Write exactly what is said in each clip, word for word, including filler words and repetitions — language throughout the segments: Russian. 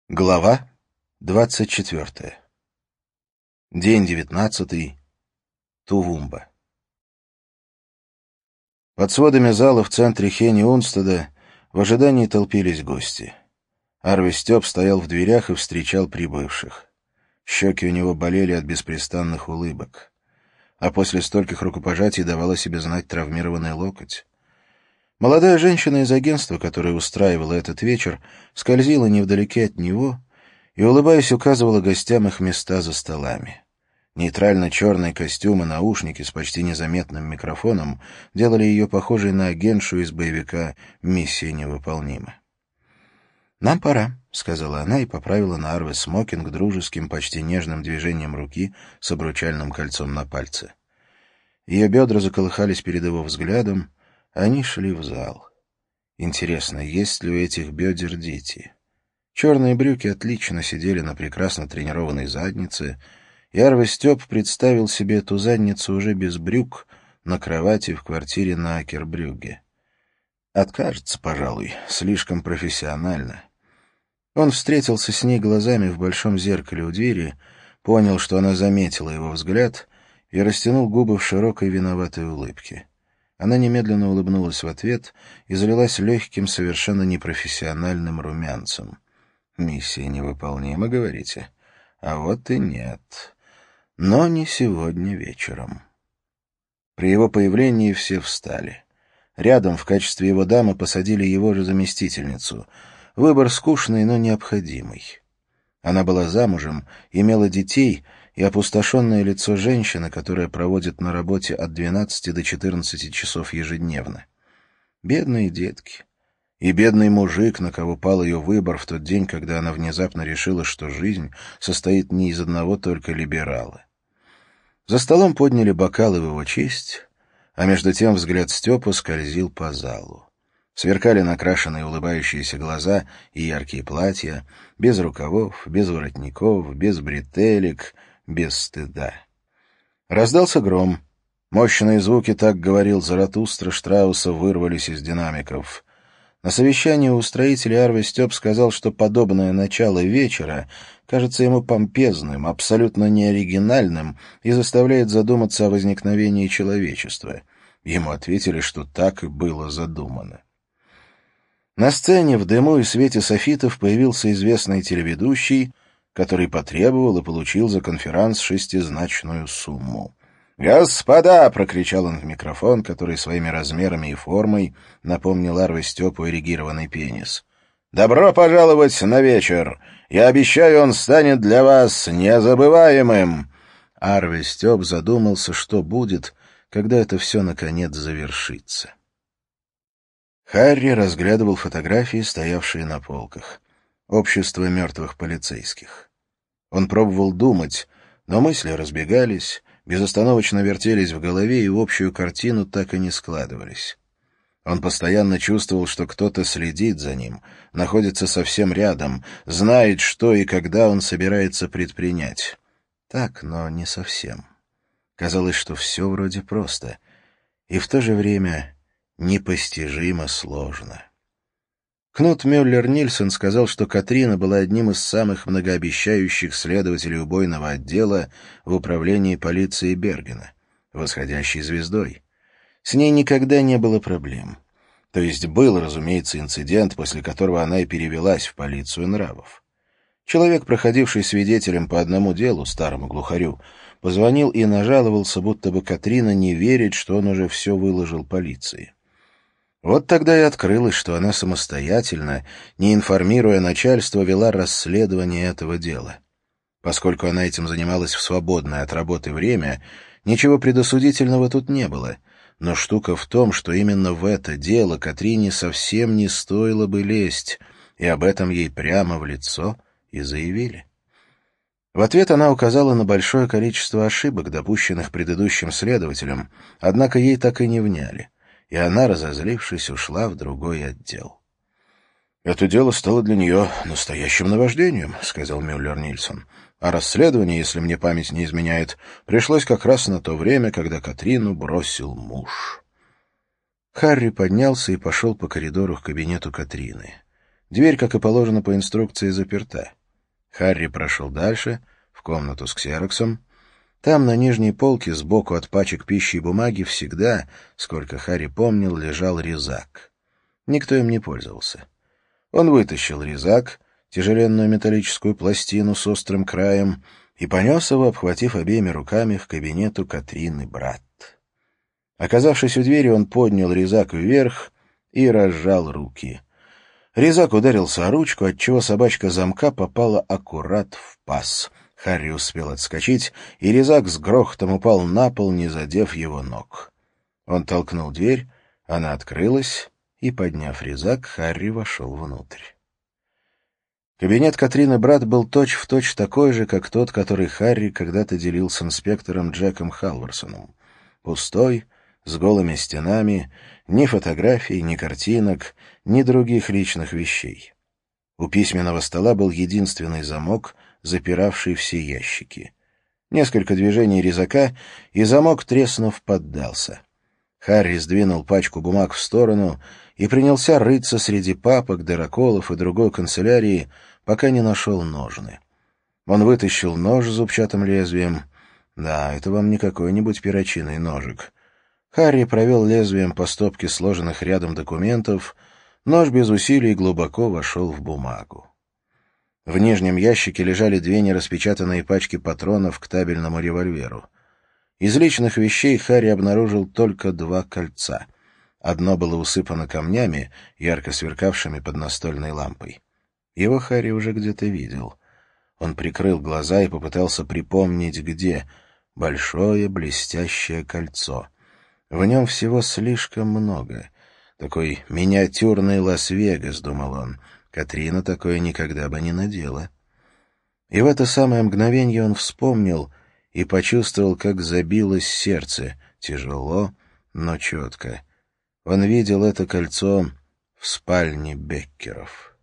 Глава двадцать четвертая. День девятнадцатый. Тувумба. Под сводами зала в центре Хени-Унстеда в ожидании толпились гости. Арве Стёб стоял в дверях и встречал прибывших. Щеки у него болели от беспрестанных улыбок. А после стольких рукопожатий давал о себе знать травмированный локоть. Молодая женщина из агентства, которая устраивала этот вечер, скользила невдалеке от него и, улыбаясь, указывала гостям их места за столами. Нейтрально-черный костюм и наушники с почти незаметным микрофоном делали ее похожей на агентшу из боевика «Миссия невыполнима». «Нам пора», — сказала она и поправила на Арве смокинг дружеским, почти нежным движением руки с обручальным кольцом на пальце. Ее бедра заколыхались перед его взглядом. Они шли в зал. Интересно, есть ли у этих бедер дети? Черные брюки отлично сидели на прекрасно тренированной заднице, и Арве Стёб представил себе эту задницу уже без брюк на кровати в квартире на Акербрюгге. Откажется, пожалуй, слишком профессионально. Он встретился с ней глазами в большом зеркале у двери, понял, что она заметила его взгляд, и растянул губы в широкой виноватой улыбке. Она немедленно улыбнулась в ответ и залилась легким, совершенно непрофессиональным румянцем. «Миссия невыполнима, говорите? А вот и нет. Но не сегодня вечером». При его появлении все встали. Рядом в качестве его дамы посадили его же заместительницу. Выбор скучный, но необходимый. Она была замужем, имела детей — и опустошенное лицо женщины, которая проводит на работе от двенадцати до четырнадцати часов ежедневно. Бедные детки. И бедный мужик, на кого пал ее выбор в тот день, когда она внезапно решила, что жизнь состоит не из одного только либерала. За столом подняли бокалы в его честь, а между тем взгляд Степа скользил по залу. Сверкали накрашенные улыбающиеся глаза и яркие платья, без рукавов, без воротников, без бретелек, без стыда. Раздался гром. Мощные звуки, так говорил Заратустра Штрауса, вырвались из динамиков. На совещании у устроителей Арве Стёб сказал, что подобное начало вечера кажется ему помпезным, абсолютно неоригинальным и заставляет задуматься о возникновении человечества. Ему ответили, что так и было задумано. На сцене в дыму и свете софитов появился известный телеведущий, который потребовал и получил за конферанс шестизначную сумму. «Господа!» — прокричал он в микрофон, который своими размерами и формой напомнил Арве Стёпу эрегированный пенис. «Добро пожаловать на вечер! Я обещаю, он станет для вас незабываемым!» Арве Стёп задумался, что будет, когда это все наконец завершится. Харри разглядывал фотографии, стоявшие на полках. Общество мертвых полицейских. Он пробовал думать, но мысли разбегались, безостановочно вертелись в голове и в общую картину так и не складывались. Он постоянно чувствовал, что кто-то следит за ним, находится совсем рядом, знает, что и когда он собирается предпринять. Так, но не совсем. Казалось, что все вроде просто, и в то же время непостижимо сложно. Кнут Мюллер-Нильсон сказал, что Катрина была одним из самых многообещающих следователей убойного отдела в управлении полиции Бергена, восходящей звездой. С ней никогда не было проблем. То есть был, разумеется, инцидент, после которого она и перевелась в полицию нравов. Человек, проходивший свидетелем по одному делу, старому глухарю, позвонил и нажаловался, будто бы Катрина не верит, что он уже все выложил полиции. Вот тогда и открылось, что она самостоятельно, не информируя начальство, вела расследование этого дела. Поскольку она этим занималась в свободное от работы время, ничего предосудительного тут не было. Но штука в том, что именно в это дело Катрине совсем не стоило бы лезть, и об этом ей прямо в лицо и заявили. В ответ она указала на большое количество ошибок, допущенных предыдущим следователем, однако ей так и не вняли. И она, разозлившись, ушла в другой отдел. «Это дело стало для нее настоящим наваждением», — сказал Мюллер-Нильсон. «А расследование, если мне память не изменяет, пришлось как раз на то время, когда Катрину бросил муж». Харри поднялся и пошел по коридору к кабинету Катрины. Дверь, как и положено по инструкции, заперта. Харри прошел дальше, в комнату с ксероксом. Там, на нижней полке, сбоку от пачек пищи и бумаги, всегда, сколько Харри помнил, лежал резак. Никто им не пользовался. Он вытащил резак, тяжеленную металлическую пластину с острым краем, и понес его, обхватив обеими руками, к кабинету Катрины Братт. Оказавшись у двери, он поднял резак вверх и разжал руки. Резак ударился о ручку, отчего собачка замка попала аккурат в паз. Харри успел отскочить, и резак с грохотом упал на пол, не задев его ног. Он толкнул дверь, она открылась, и, подняв резак, Харри вошел внутрь. Кабинет Катрины Братт был точь-в-точь такой же, как тот, который Харри когда-то делил с инспектором Джеком Халварсоном. Пустой, с голыми стенами, ни фотографий, ни картинок, ни других личных вещей. У письменного стола был единственный замок, запиравший все ящики. Несколько движений резака, и замок, треснув, поддался. Харри сдвинул пачку бумаг в сторону и принялся рыться среди папок, дыроколов и другой канцелярии, пока не нашел ножны. Он вытащил нож с зубчатым лезвием. Да, это вам не какой-нибудь перочинный ножик. Харри провел лезвием по стопке сложенных рядом документов. Нож без усилий глубоко вошел в бумагу. В нижнем ящике лежали две нераспечатанные пачки патронов к табельному револьверу. Из личных вещей Харри обнаружил только два кольца. Одно было усыпано камнями, ярко сверкавшими под настольной лампой. Его Харри уже где-то видел. Он прикрыл глаза и попытался припомнить, где. Большое блестящее кольцо. В нем всего слишком много. Такой миниатюрный Лас-Вегас, думал он. Катрина такое никогда бы не надела. И в это самое мгновение он вспомнил и почувствовал, как забилось сердце, тяжело, но четко. Он видел это кольцо в спальне Беккеров.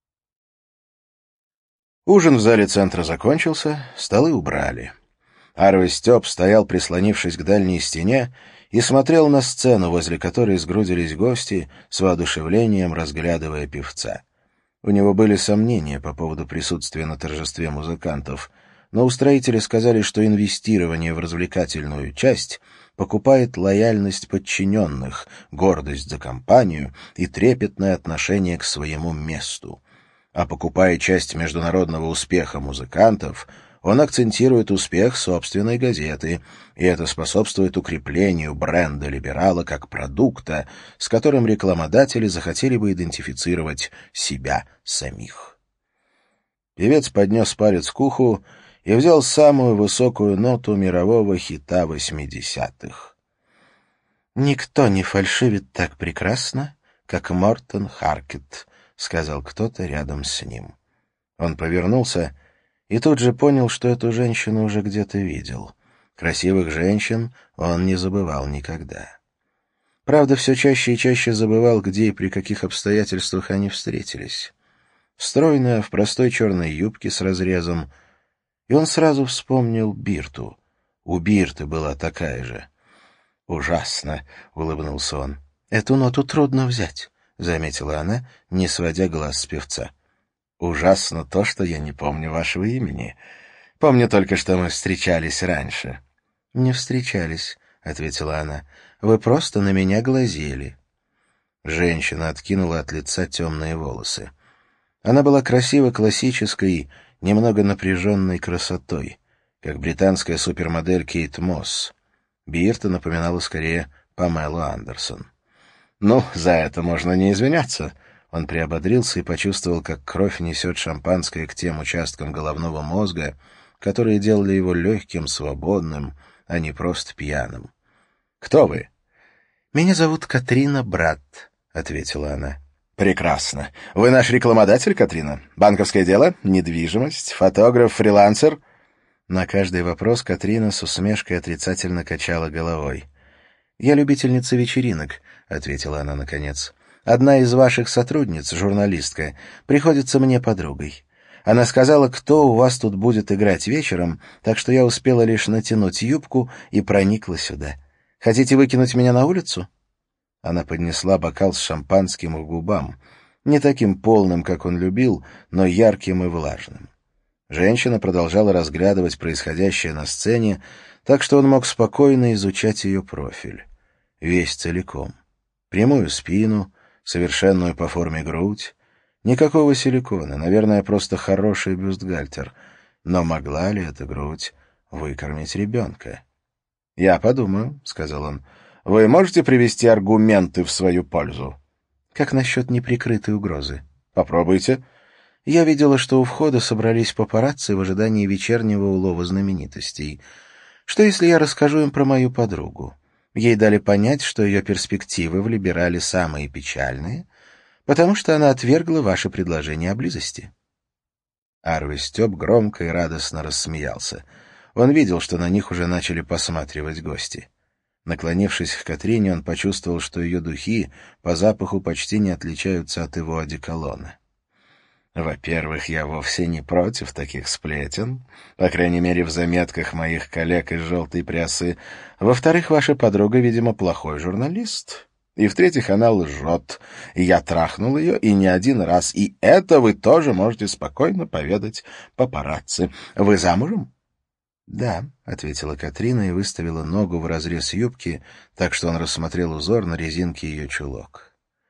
Ужин в зале центра закончился, столы убрали. Арвей Стёб стоял, прислонившись к дальней стене, и смотрел на сцену, возле которой сгрудились гости, с воодушевлением разглядывая певца. У него были сомнения по поводу присутствия на торжестве музыкантов, но устроители сказали, что инвестирование в развлекательную часть покупает лояльность подчиненных, гордость за компанию и трепетное отношение к своему месту. А покупая часть международного успеха музыкантов, он акцентирует успех собственной газеты, и это способствует укреплению бренда «Либерала» как продукта, с которым рекламодатели захотели бы идентифицировать себя самих. Певец поднес палец к уху и взял самую высокую ноту мирового хита восьмидесятых. «Никто не фальшивит так прекрасно, как Мортон Харкет», — сказал кто-то рядом с ним. Он повернулся и тут же понял, что эту женщину уже где-то видел. Красивых женщин он не забывал никогда. Правда, все чаще и чаще забывал, где и при каких обстоятельствах они встретились. Стройная, в простой черной юбке с разрезом, и он сразу вспомнил Бирту. У Бирты была такая же. «Ужасно!» — улыбнулся он. «Эту ноту трудно взять», — заметила она, не сводя глаз с певца. «Ужасно то, что я не помню вашего имени. Помню только, что мы встречались раньше». «Не встречались», — ответила она. «Вы просто на меня глазели». Женщина откинула от лица темные волосы. Она была красива классической, немного напряженной красотой, как британская супермодель Кейт Мосс. Бирта напоминала скорее Памелу Андерсон. «Ну, за это можно не извиняться». Он приободрился и почувствовал, как кровь несет шампанское к тем участкам головного мозга, которые делали его легким, свободным, а не просто пьяным. «Кто вы?» «Меня зовут Катрина Братт», — ответила она. «Прекрасно. Вы наш рекламодатель, Катрина? Банковское дело? Недвижимость? Фотограф? Фрилансер?» На каждый вопрос Катрина с усмешкой отрицательно качала головой. «Я любительница вечеринок», — ответила она наконец. «Одна из ваших сотрудниц, журналистка, приходится мне подругой. Она сказала, кто у вас тут будет играть вечером, так что я успела лишь натянуть юбку и проникла сюда. Хотите выкинуть меня на улицу?» Она поднесла бокал с шампанским к губам. Не таким полным, как он любил, но ярким и влажным. Женщина продолжала разглядывать происходящее на сцене, так что он мог спокойно изучать ее профиль. Весь целиком. Прямую спину, совершенную по форме грудь. Никакого силикона, наверное, просто хороший бюстгальтер. Но могла ли эта грудь выкормить ребенка? «Я подумаю», — сказал он. «Вы можете привести аргументы в свою пользу?» «Как насчет неприкрытой угрозы?» «Попробуйте». «Я видела, что у входа собрались папарацци в ожидании вечернего улова знаменитостей. Что, если я расскажу им про мою подругу? Ей дали понять, что ее перспективы в либерале самые печальные, потому что она отвергла ваше предложение о близости». Арви Степ громко и радостно рассмеялся. Он видел, что на них уже начали посматривать гости. Наклонившись к Катрине, он почувствовал, что ее духи по запаху почти не отличаются от его одеколона. «Во-первых, я вовсе не против таких сплетен, по крайней мере, в заметках моих коллег из «Желтой прессы». Во-вторых, ваша подруга, видимо, плохой журналист. И в-третьих, она лжет. И я трахнул ее, и не один раз. И это вы тоже можете спокойно поведать папарацци. Вы замужем?» «Да», — ответила Катрина и выставила ногу в разрез юбки, так что он рассмотрел узор на резинке ее чулок.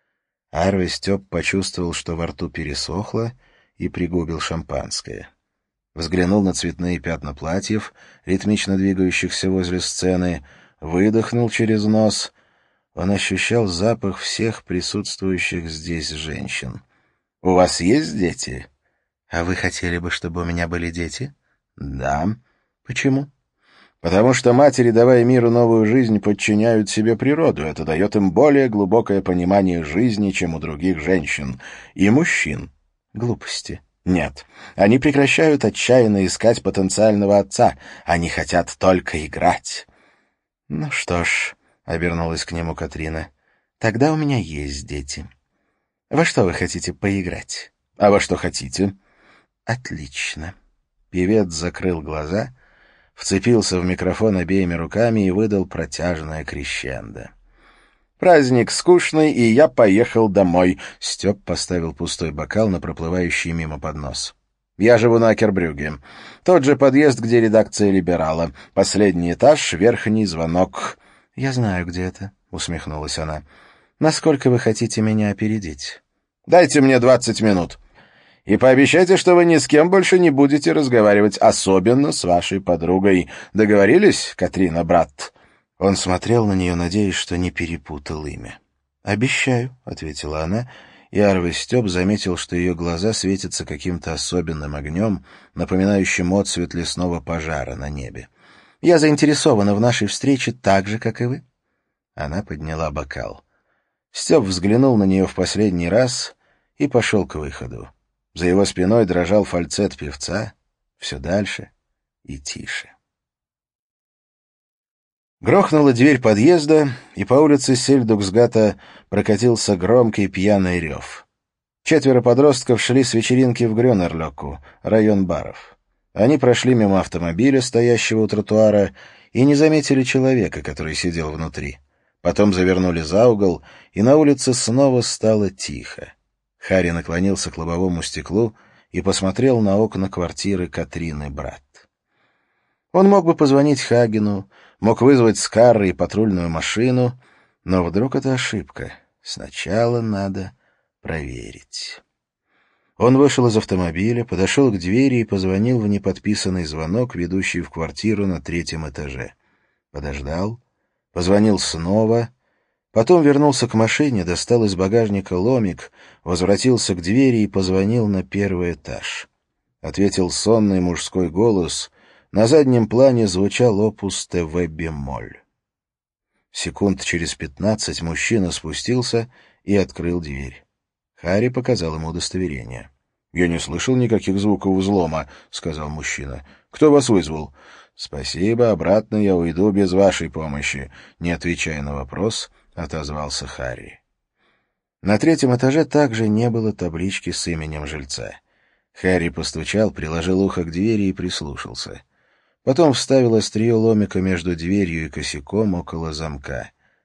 Арви Степ почувствовал, что во рту пересохло, и пригубил шампанское. Взглянул на цветные пятна платьев, ритмично двигающихся возле сцены, выдохнул через нос. Он ощущал запах всех присутствующих здесь женщин. «У вас есть дети?» «А вы хотели бы, чтобы у меня были дети?» «Да». «Почему?» «Потому что матери, давая миру новую жизнь, подчиняют себе природу. Это дает им более глубокое понимание жизни, чем у других женщин. И мужчин». «Глупости». «Нет. Они прекращают отчаянно искать потенциального отца. Они хотят только играть». «Ну что ж», — обернулась к нему Катрина, — «тогда у меня есть дети. Во что вы хотите поиграть?» «А во что хотите?» «Отлично». Певец закрыл глаза, вцепился в микрофон обеими руками и выдал протяжное крещендо. «Праздник скучный, и я поехал домой». Степ поставил пустой бокал на проплывающий мимо поднос. «Я живу на Акербрюге. Тот же подъезд, где редакция «Либерала». Последний этаж, верхний звонок». «Я знаю, где это», — усмехнулась она. «Насколько вы хотите меня опередить?» «Дайте мне двадцать минут. И пообещайте, что вы ни с кем больше не будете разговаривать, особенно с вашей подругой. Договорились, Катрина, брат?» Он смотрел на нее, надеясь, что не перепутал имя. «Обещаю», — ответила она, и Арви Степ заметил, что ее глаза светятся каким-то особенным огнем, напоминающим отсвет лесного пожара на небе. «Я заинтересована в нашей встрече так же, как и вы». Она подняла бокал. Степ взглянул на нее в последний раз и пошел к выходу. За его спиной дрожал фальцет певца, все дальше и тише. Грохнула дверь подъезда, и по улице Сельдуксгата прокатился громкий пьяный рев. Четверо подростков шли с вечеринки в Грёнерлёку, район баров. Они прошли мимо автомобиля, стоящего у тротуара, и не заметили человека, который сидел внутри. Потом завернули за угол, и на улице снова стало тихо. Харри наклонился к лобовому стеклу и посмотрел на окна квартиры Катрины брат. Он мог бы позвонить Хагену, мог вызвать Скарра и патрульную машину, но вдруг это ошибка. Сначала надо проверить. Он вышел из автомобиля, подошел к двери и позвонил в неподписанный звонок, ведущий в квартиру на третьем этаже. Подождал, позвонил снова. Потом вернулся к машине, достал из багажника ломик, возвратился к двери и позвонил на первый этаж. Ответил сонный мужской голос. На заднем плане звучал опус ТВ бемоль. Секунд через пятнадцать мужчина спустился и открыл дверь. Харри показал ему удостоверение. «Я не слышал никаких звуков взлома», — сказал мужчина. «Кто вас вызвал?» «Спасибо, обратно я уйду без вашей помощи», — не отвечая на вопрос, отозвался Харри. На третьем этаже также не было таблички с именем жильца. Харри постучал, приложил ухо к двери и прислушался. Потом вставил острие ломика между дверью и косяком около замка.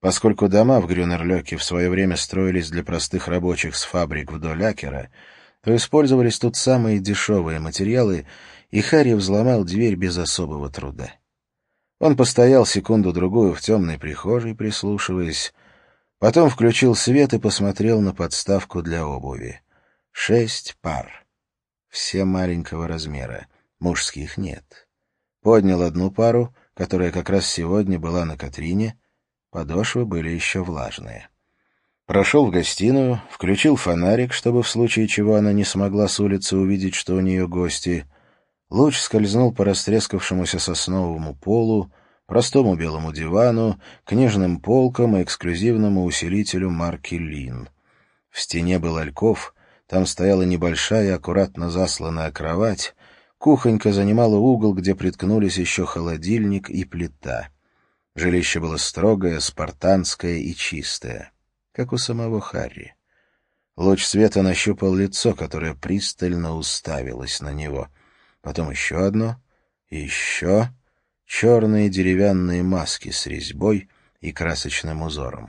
Поскольку дома в Грюнерлёке в свое время строились для простых рабочих с фабрик вдоль Акера, то использовались тут самые дешевые материалы, и Харри взломал дверь без особого труда. Он постоял секунду-другую в темной прихожей, прислушиваясь, потом включил свет и посмотрел на подставку для обуви. Шесть пар. Все маленького размера. Мужских нет. Поднял одну пару, которая как раз сегодня была на Катрине. Подошвы были еще влажные. Прошел в гостиную, включил фонарик, чтобы в случае чего она не смогла с улицы увидеть, что у нее гости. Луч скользнул по растрескавшемуся сосновому полу, простому белому дивану, книжным полкам и эксклюзивному усилителю марки «Лин». В стене был альков, там стояла небольшая, аккуратно засланная кровать, кухонька занимала угол, где приткнулись еще холодильник и плита. Жилище было строгое, спартанское и чистое, как у самого Харри. Луч света нащупал лицо, которое пристально уставилось на него. Потом еще одно, и еще черные деревянные маски с резьбой и красочным узором.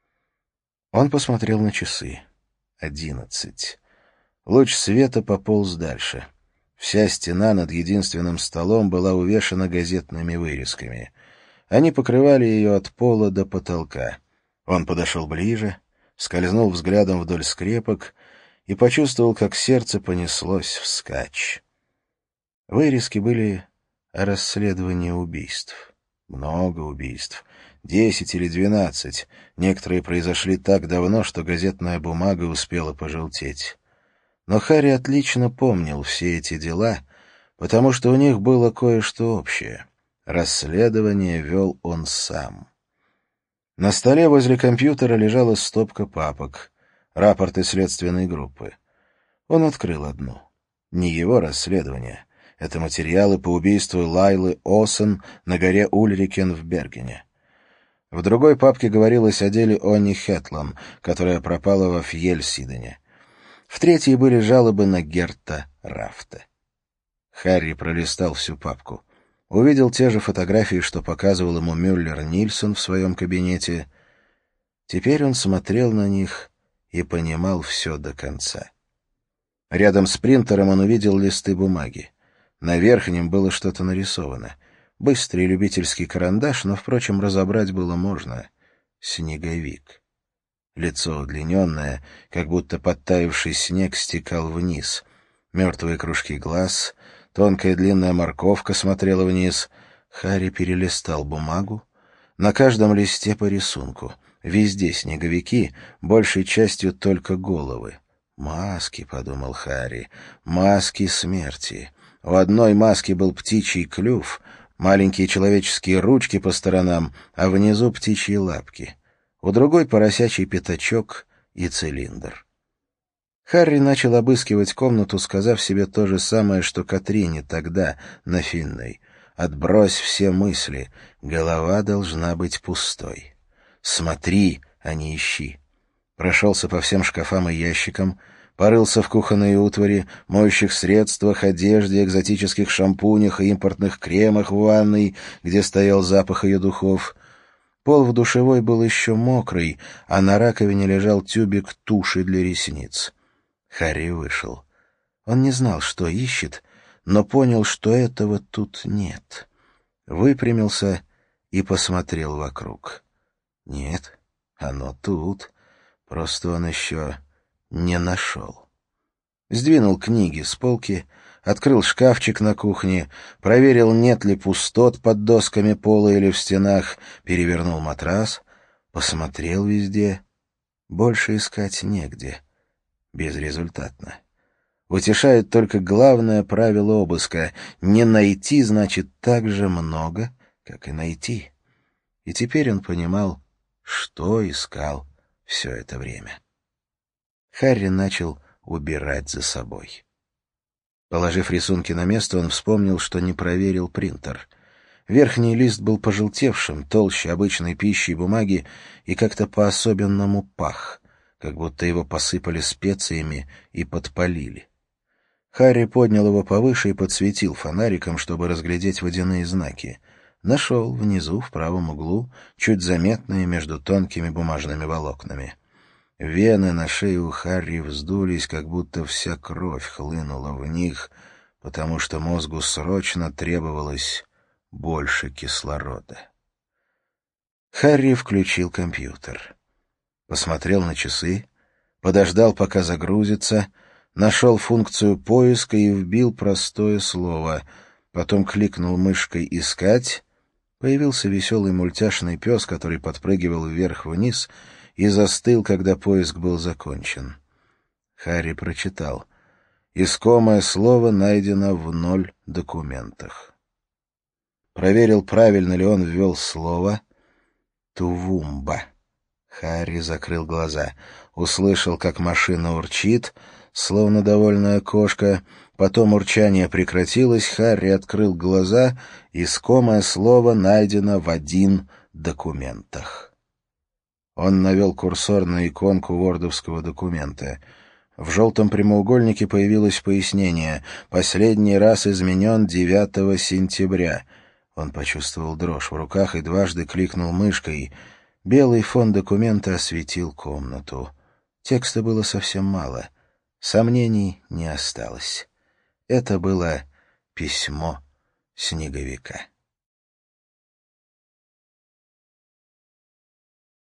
Он посмотрел на часы. Одиннадцать. Луч света пополз дальше. Вся стена над единственным столом была увешана газетными вырезками. Они покрывали ее от пола до потолка. Он подошел ближе, скользнул взглядом вдоль скрепок и почувствовал, как сердце понеслось вскачь. Вырезки были о расследовании убийств. Много убийств. Десять или двенадцать. Некоторые произошли так давно, что газетная бумага успела пожелтеть. Но Харри отлично помнил все эти дела, потому что у них было кое-что общее. Расследование вел он сам. На столе возле компьютера лежала стопка папок, рапорты следственной группы. Он открыл одну. Не его расследование. Это материалы по убийству Лайлы Осен на горе Ульрикен в Бергене. В другой папке говорилось о деле Они Хетлан, которая пропала во Фьельсидене. В третьей были жалобы на Герта Рафта. Харри пролистал всю папку. Увидел те же фотографии, что показывал ему Мюллер-Нильсон в своем кабинете. Теперь он смотрел на них и понимал все до конца. Рядом с принтером он увидел листы бумаги. На верхнем было что-то нарисовано. Быстрый любительский карандаш, но, впрочем, разобрать было можно. Снеговик. Лицо удлиненное, как будто подтаявший снег стекал вниз. Мертвые кружки глаз, тонкая длинная морковка смотрела вниз. Харри перелистал бумагу. На каждом листе по рисунку. Везде снеговики, большей частью только головы. «Маски», — подумал Харри, — «маски смерти». У одной маски был птичий клюв, маленькие человеческие ручки по сторонам, а внизу птичьи лапки. У другой поросячий пятачок и цилиндр. Харри начал обыскивать комнату, сказав себе то же самое, что Катрине тогда, на Финной. «Отбрось все мысли, голова должна быть пустой. Смотри, а не ищи». Прошелся по всем шкафам и ящикам, порылся в кухонной утвари, моющих средствах, одежде, экзотических шампунях и импортных кремах в ванной, где стоял запах ее духов. Пол в душевой был еще мокрый, а на раковине лежал тюбик туши для ресниц. Харри вышел. Он не знал, что ищет, но понял, что этого тут нет. Выпрямился и посмотрел вокруг. Нет, оно тут. Просто он еще не нашел. Сдвинул книги с полки, открыл шкафчик на кухне, проверил, нет ли пустот под досками пола или в стенах, перевернул матрас, посмотрел везде. Больше искать негде. Безрезультатно. Утешает только главное правило обыска — не найти значит так же много, как и найти. И теперь он понимал, что искал все это время. Харри начал убирать за собой. Положив рисунки на место, он вспомнил, что не проверил принтер. Верхний лист был пожелтевшим, толще обычной пищи и бумаги, и как-то по-особенному пах, как будто его посыпали специями и подпалили. Харри поднял его повыше и подсветил фонариком, чтобы разглядеть водяные знаки. Нашел внизу, в правом углу, чуть заметные между тонкими бумажными волокнами. Вены на шее у Харри вздулись, как будто вся кровь хлынула в них, потому что мозгу срочно требовалось больше кислорода. Харри включил компьютер. Посмотрел на часы, подождал, пока загрузится, нашел функцию поиска и вбил простое слово. Потом кликнул мышкой «Искать». Появился веселый мультяшный пес, который подпрыгивал вверх-вниз и застыл, когда поиск был закончен. Харри прочитал. Искомое слово найдено в ноль документах. Проверил, правильно ли он ввел слово «Тувумба». Харри закрыл глаза. Услышал, как машина урчит, словно довольная кошка. Потом урчание прекратилось, Харри открыл глаза. Искомое слово найдено в один документах. Он навел курсор на иконку вордовского документа. В желтом прямоугольнике появилось пояснение. Последний раз изменен девятого сентября. Он почувствовал дрожь в руках и дважды кликнул мышкой. Белый фон документа осветил комнату. Текста было совсем мало. Сомнений не осталось. Это было письмо снеговика.